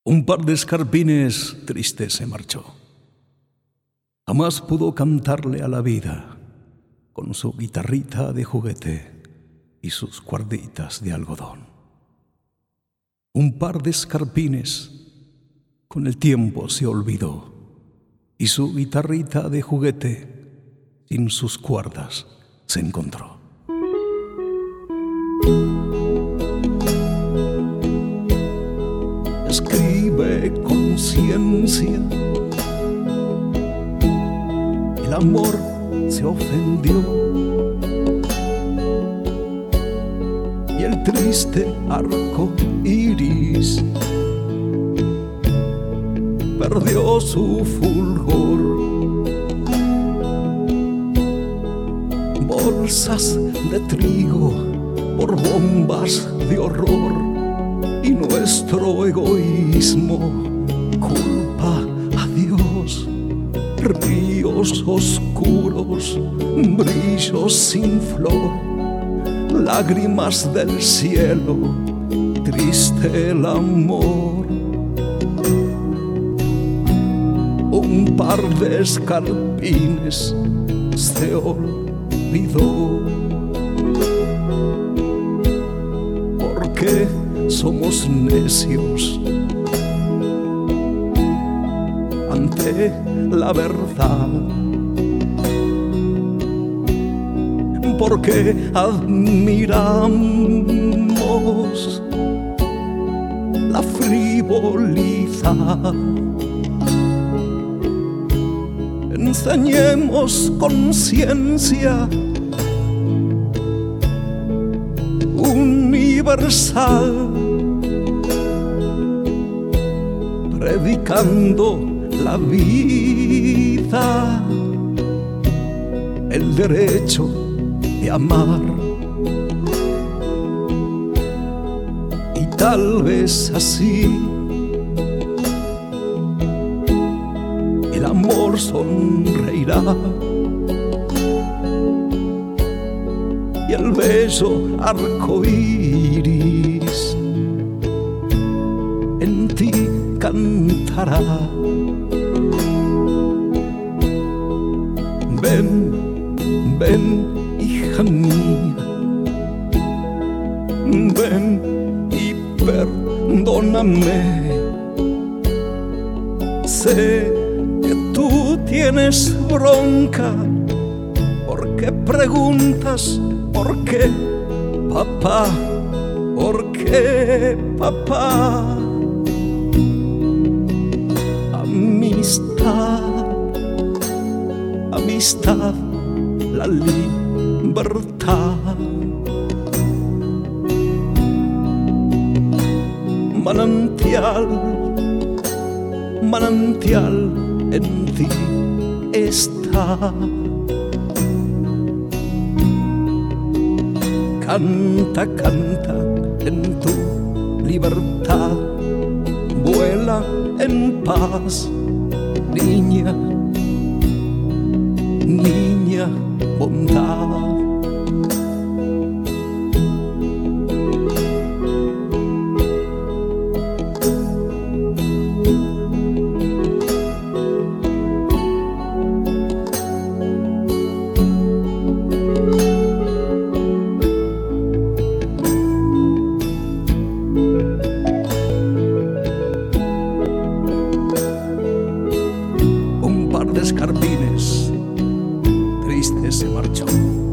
Un par de escarpines triste se marchó. Jamás pudo cantarle a la vida con su guitarrita de juguete y sus cuerditas de algodón. Un par de escarpines con el tiempo se olvidó y su guitarrita de juguete sin sus cuerdas se encontró. Escribe conciencia, el amor se ofendió y el triste arco iris perdió su fulgor. Bolsas de trigo por bombas de horror y nuestro egoísmo culpa a Dios. Ríos oscuros, brillos sin flor, lágrimas del cielo, triste el amor. Un par de escarpines se olvidó. ¿Por qué somos necios ante la verdad? Porque admiramos la frivolidad. Enseñemos conciencia universal, predicando la vida, el derecho de amar. Y tal vez así el amor sonreirá y el bello arco iris en ti cantará. Ven, ven, hija mía, ven y perdóname. Sé que tú tienes bronca porque preguntas por qué, papá, por qué, papá. Amistad, amistad, la libertad. Manantial, manantial en ti está. Canta, canta en tu libertad. Vuela en paz, niña, niña, bondad. Un par de escarpines triste se marchó.